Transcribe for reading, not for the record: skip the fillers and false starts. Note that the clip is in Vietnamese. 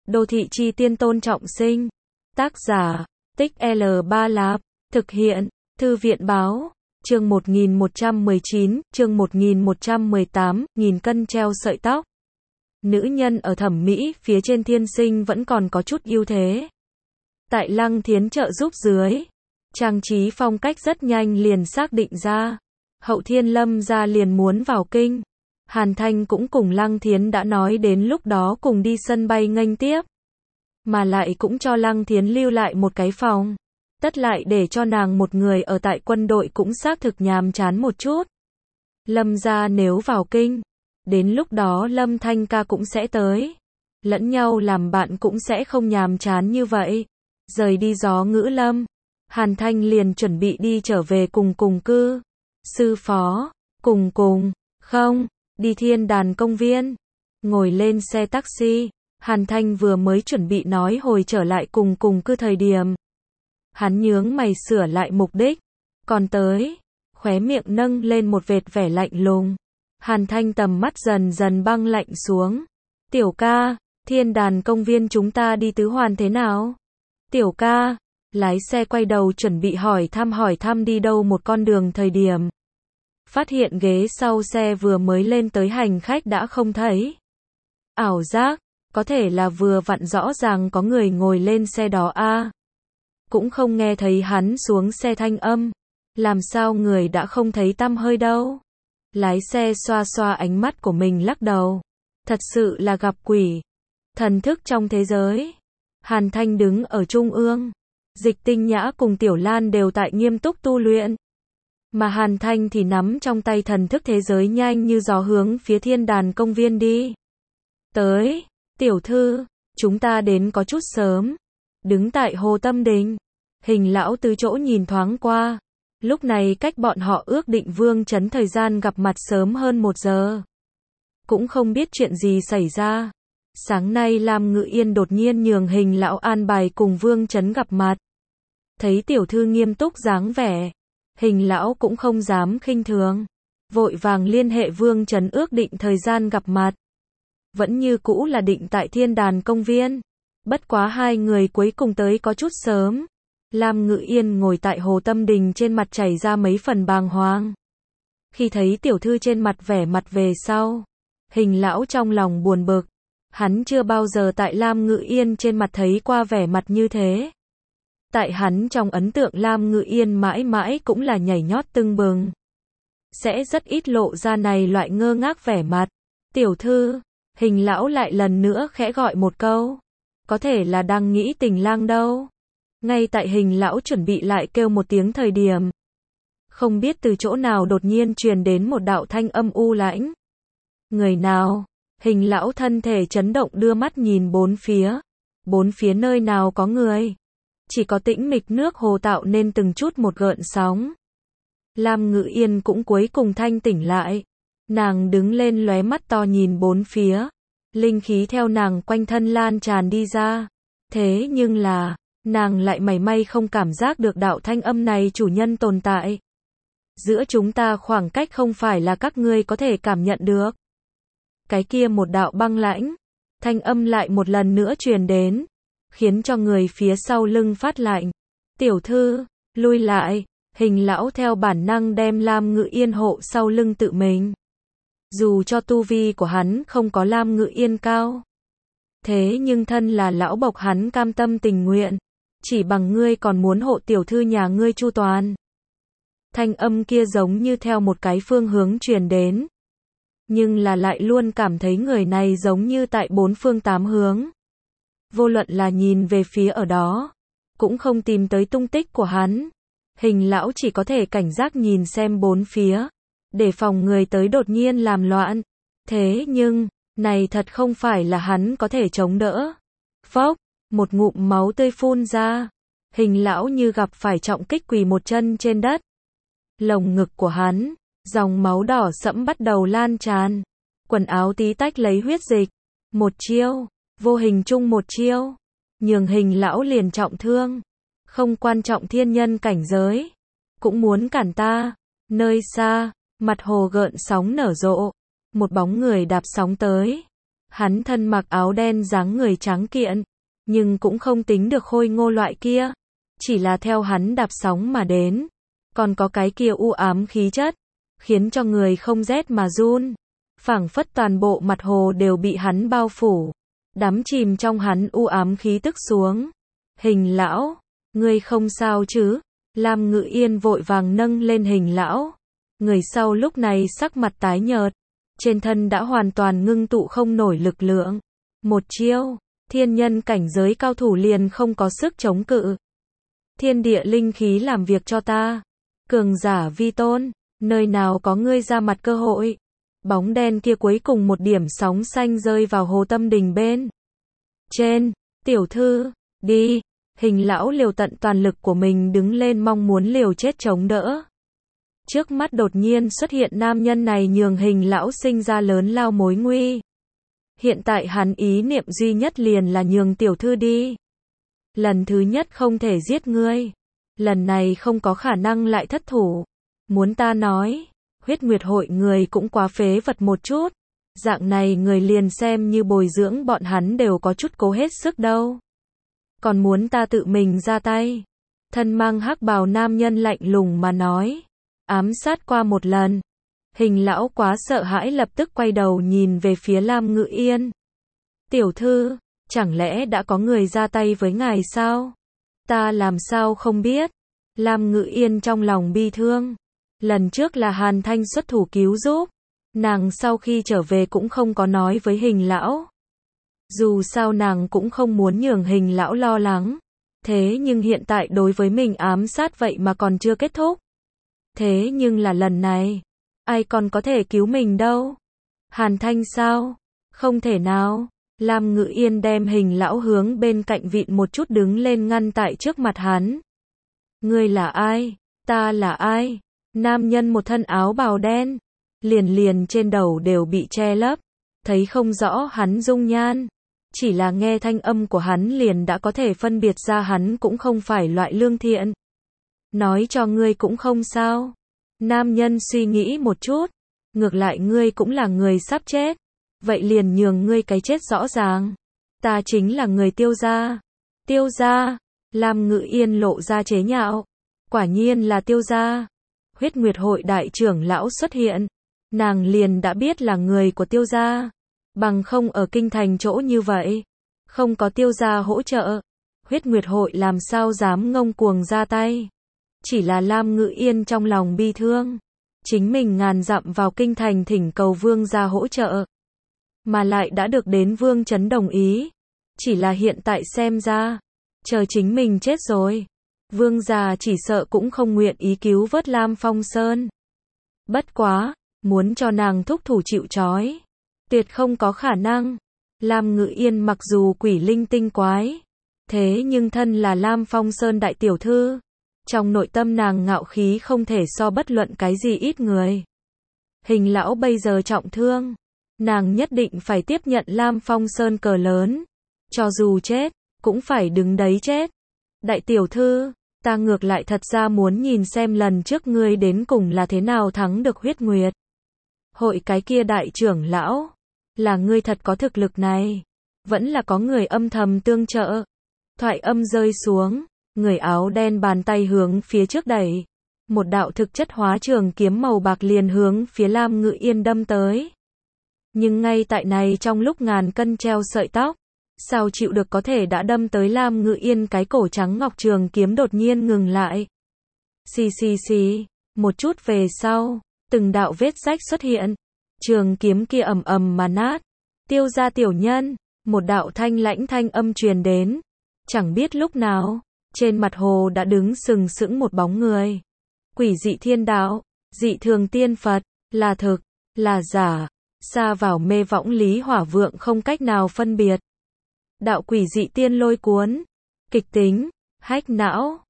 Đô thị chi tiên Tôn Trọng Sinh. Tác giả, Tích L3 Lạp. Thực hiện, Thư viện báo. Chương 1119, chương 1118, nghìn cân treo sợi tóc. Nữ nhân ở thẩm mỹ phía trên thiên sinh vẫn còn có chút ưu thế. Tại Lăng Thiến trợ giúp dưới, trang trí phong cách rất nhanh liền xác định ra. Hậu Thiên Lâm gia liền muốn vào kinh. Hàn Thanh cũng cùng Lăng Thiến đã nói đến lúc đó cùng đi sân bay nghênh tiếp. Mà lại cũng cho Lăng Thiến lưu lại một cái phòng. Tất lại để cho nàng một người ở tại quân đội cũng xác thực nhàm chán một chút. Lâm gia nếu vào kinh, đến lúc đó Lâm Thanh ca cũng sẽ tới. Lẫn nhau làm bạn cũng sẽ không nhàm chán như vậy. Rời đi Gió Ngữ Lâm, Hàn Thanh liền chuẩn bị đi trở về cùng cư. Sư phó, không, đi Thiên Đàn công viên. Ngồi lên xe taxi, Hàn Thanh vừa mới chuẩn bị nói hồi trở lại cùng cư thời điểm. Hắn nhướng mày sửa lại mục đích. Còn tới, khóe miệng nâng lên một vệt vẻ lạnh lùng. Hàn Thanh tầm mắt dần dần băng lạnh xuống. Tiểu ca, Thiên Đàn công viên chúng ta đi tứ hoàn thế nào? Tiểu ca, lái xe quay đầu chuẩn bị hỏi thăm đi đâu một con đường thời điểm. Phát hiện ghế sau xe vừa mới lên tới hành khách đã không thấy. Ảo giác, có thể là vừa vặn rõ ràng có người ngồi lên xe đó a. Cũng không nghe thấy hắn xuống xe thanh âm. Làm sao người đã không thấy tăm hơi đâu. Lái xe xoa xoa ánh mắt của mình lắc đầu. Thật sự là gặp quỷ. Thần thức trong thế giới. Hàn Thanh đứng ở trung ương. Dịch Tinh Nhã cùng Tiểu Lan đều tại nghiêm túc tu luyện. Mà Hàn Thanh thì nắm trong tay thần thức thế giới nhanh như gió hướng phía Thiên Đàn công viên đi. Tới, tiểu thư, chúng ta đến có chút sớm. Đứng tại Hồ Tâm Đình, Hình lão tứ chỗ nhìn thoáng qua. Lúc này cách bọn họ ước định Vương Chấn thời gian gặp mặt sớm hơn 1 giờ. Cũng không biết chuyện gì xảy ra. Sáng nay Lam Ngự Yên đột nhiên nhường Hình lão an bài cùng Vương Chấn gặp mặt. Thấy tiểu thư nghiêm túc dáng vẻ, Hình lão cũng không dám khinh thường. Vội vàng liên hệ Vương Chấn ước định thời gian gặp mặt. Vẫn như cũ là định tại Thiên Đàn công viên. Bất quá hai người cuối cùng tới có chút sớm. Lam Ngự Yên ngồi tại Hồ Tâm Đình trên mặt chảy ra mấy phần bàng hoàng. Khi thấy tiểu thư trên mặt vẻ mặt về sau, Hình lão trong lòng buồn bực. Hắn chưa bao giờ tại Lam Ngự Yên trên mặt thấy qua vẻ mặt như thế. Tại hắn trong ấn tượng Lam Ngự Yên mãi mãi cũng là nhảy nhót tưng bừng. Sẽ rất ít lộ ra này loại ngơ ngác vẻ mặt. Tiểu thư, Hình lão lại lần nữa khẽ gọi một câu. Có thể là đang nghĩ Tình Lang đâu. Ngay tại Hình lão chuẩn bị lại kêu một tiếng thời điểm. Không biết từ chỗ nào đột nhiên truyền đến một đạo thanh âm u lãnh. Người nào? Hình lão thân thể chấn động đưa mắt nhìn bốn phía. Bốn phía nơi nào có người. Chỉ có tĩnh mịch nước hồ tạo nên từng chút một gợn sóng. Lam Ngự Yên cũng cuối cùng thanh tỉnh lại. Nàng đứng lên lóe mắt to nhìn bốn phía. Linh khí theo nàng quanh thân lan tràn đi ra. Thế nhưng là, nàng lại mảy may không cảm giác được đạo thanh âm này chủ nhân tồn tại. Giữa chúng ta khoảng cách không phải là các ngươi có thể cảm nhận được. Cái kia một đạo băng lãnh, thanh âm lại một lần nữa truyền đến, khiến cho người phía sau lưng phát lạnh. Tiểu thư, lui lại. Hình lão theo bản năng đem Lam Ngự Yên hộ sau lưng tự mình. Dù cho tu vi của hắn không có Lam Ngự Yên cao. Thế nhưng thân là lão bộc hắn cam tâm tình nguyện. Chỉ bằng ngươi còn muốn hộ tiểu thư nhà ngươi chu toàn. Thanh âm kia giống như theo một cái phương hướng truyền đến. Nhưng là lại luôn cảm thấy người này giống như tại bốn phương tám hướng. Vô luận là nhìn về phía ở đó, cũng không tìm tới tung tích của hắn. Hình lão chỉ có thể cảnh giác nhìn xem bốn phía, để phòng người tới đột nhiên làm loạn. Thế nhưng, này thật không phải là hắn có thể chống đỡ. Phốc, một ngụm máu tươi phun ra. Hình lão như gặp phải trọng kích quỳ một chân trên đất. Lồng ngực của hắn, dòng máu đỏ sẫm bắt đầu lan tràn. Quần áo tí tách lấy huyết dịch. Một chiêu, vô hình chung một chiêu, nhường Hình lão liền trọng thương. Không quan trọng thiên nhân cảnh giới, cũng muốn cản ta. Nơi xa, mặt hồ gợn sóng nở rộ. Một bóng người đạp sóng tới. Hắn thân mặc áo đen dáng người tráng kiện, nhưng cũng không tính được khôi ngô loại kia, chỉ là theo hắn đạp sóng mà đến, còn có cái kia u ám khí chất, khiến cho người không rét mà run, phảng phất toàn bộ mặt hồ đều bị hắn bao phủ, đắm chìm trong hắn u ám khí tức xuống. Hình lão, ngươi không sao chứ? Lam Ngự Yên vội vàng nâng lên Hình lão. Người sau lúc này sắc mặt tái nhợt, trên thân đã hoàn toàn ngưng tụ không nổi lực lượng. Một chiêu, thiên nhân cảnh giới cao thủ liền không có sức chống cự. Thiên địa linh khí làm việc cho ta. Cường giả vi tôn, nơi nào có ngươi ra mặt cơ hội. Bóng đen kia cuối cùng một điểm sóng xanh rơi vào hồ tâm đình bên trên. Tiểu thư, đi. Hình lão liều tận toàn lực của mình đứng lên mong muốn liều chết chống đỡ. Trước mắt đột nhiên xuất hiện nam nhân này nhường Hình lão sinh ra lớn lao mối nguy. Hiện tại hắn ý niệm duy nhất liền là nhường tiểu thư đi. Lần thứ nhất không thể giết ngươi. Lần này không có khả năng lại thất thủ. Muốn ta nói, huyết nguyệt hội người cũng quá phế vật một chút. Dạng này người liền xem như bồi dưỡng bọn hắn đều có chút cố hết sức đâu. Còn muốn ta tự mình ra tay. Thân mang hắc bào nam nhân lạnh lùng mà nói. Ám sát qua một lần. Hình lão quá sợ hãi lập tức quay đầu nhìn về phía Lam Ngự Yên. Tiểu thư, chẳng lẽ đã có người ra tay với ngài sao? Ta làm sao không biết? Lam Ngự Yên trong lòng bi thương. Lần trước là Hàn Thanh xuất thủ cứu giúp. Nàng sau khi trở về cũng không có nói với Hình lão. Dù sao nàng cũng không muốn nhường Hình lão lo lắng. Thế nhưng hiện tại đối với mình ám sát vậy mà còn chưa kết thúc. Thế nhưng là lần này, ai còn có thể cứu mình đâu? Hàn Thanh sao? Không thể nào. Lam Ngự Yên đem Hình lão hướng bên cạnh vịn một chút đứng lên ngăn tại trước mặt hắn. Ngươi là ai? Ta là ai? Nam nhân một thân áo bào đen, liền trên đầu đều bị che lấp, thấy không rõ hắn dung nhan. Chỉ là nghe thanh âm của hắn liền đã có thể phân biệt ra hắn cũng không phải loại lương thiện. Nói cho ngươi cũng không sao. Nam nhân suy nghĩ một chút. Ngược lại ngươi cũng là người sắp chết. Vậy liền nhường ngươi cái chết rõ ràng. Ta chính là người Tiêu gia. Tiêu gia. Lam Ngự Yên lộ ra chế nhạo. Quả nhiên là Tiêu gia. Huyết Nguyệt hội đại trưởng lão xuất hiện. Nàng liền đã biết là người của Tiêu gia. Bằng không ở kinh thành chỗ như vậy. Không có Tiêu gia hỗ trợ. Huyết Nguyệt hội làm sao dám ngông cuồng ra tay. Chỉ là Lam Ngự Yên trong lòng bi thương. Chính mình ngàn dặm vào kinh thành thỉnh cầu vương gia hỗ trợ. Mà lại đã được đến vương trấn đồng ý. Chỉ là hiện tại xem ra. Chờ chính mình chết rồi. Vương gia chỉ sợ cũng không nguyện ý cứu vớt Lam Phong Sơn. Bất quá, muốn cho nàng thúc thủ chịu trói. Tuyệt không có khả năng. Lam Ngự Yên mặc dù quỷ linh tinh quái. Thế nhưng thân là Lam Phong Sơn đại tiểu thư. Trong nội tâm nàng ngạo khí không thể so bất luận cái gì ít người. Hình lão bây giờ trọng thương. Nàng nhất định phải tiếp nhận Lam Phong Sơn cờ lớn. Cho dù chết, cũng phải đứng đấy chết. Đại tiểu thư, ta ngược lại thật ra muốn nhìn xem lần trước ngươi đến cùng là thế nào thắng được huyết nguyệt. Hội cái kia đại trưởng lão. Là ngươi thật có thực lực này. Vẫn là có người âm thầm tương trợ. Thoại âm rơi xuống. Người áo đen bàn tay hướng phía trước đẩy. Một đạo thực chất hóa trường kiếm màu bạc liền hướng phía Lam Ngự Yên đâm tới. Nhưng ngay tại này trong lúc ngàn cân treo sợi tóc. Sao chịu được có thể đã đâm tới Lam Ngự Yên cái cổ trắng ngọc trường kiếm đột nhiên ngừng lại. Xì. Một chút về sau. Từng đạo vết rách xuất hiện. Trường kiếm kia ầm ầm mà nát. Tiêu gia tiểu nhân. Một đạo thanh lãnh thanh âm truyền đến. Chẳng biết lúc nào. Trên mặt hồ đã đứng sừng sững một bóng người. Quỷ dị thiên đạo, dị thường tiên Phật, là thực, là giả, xa vào mê võng lý hỏa vượng không cách nào phân biệt. Đạo quỷ dị tiên lôi cuốn, kịch tính, hách não,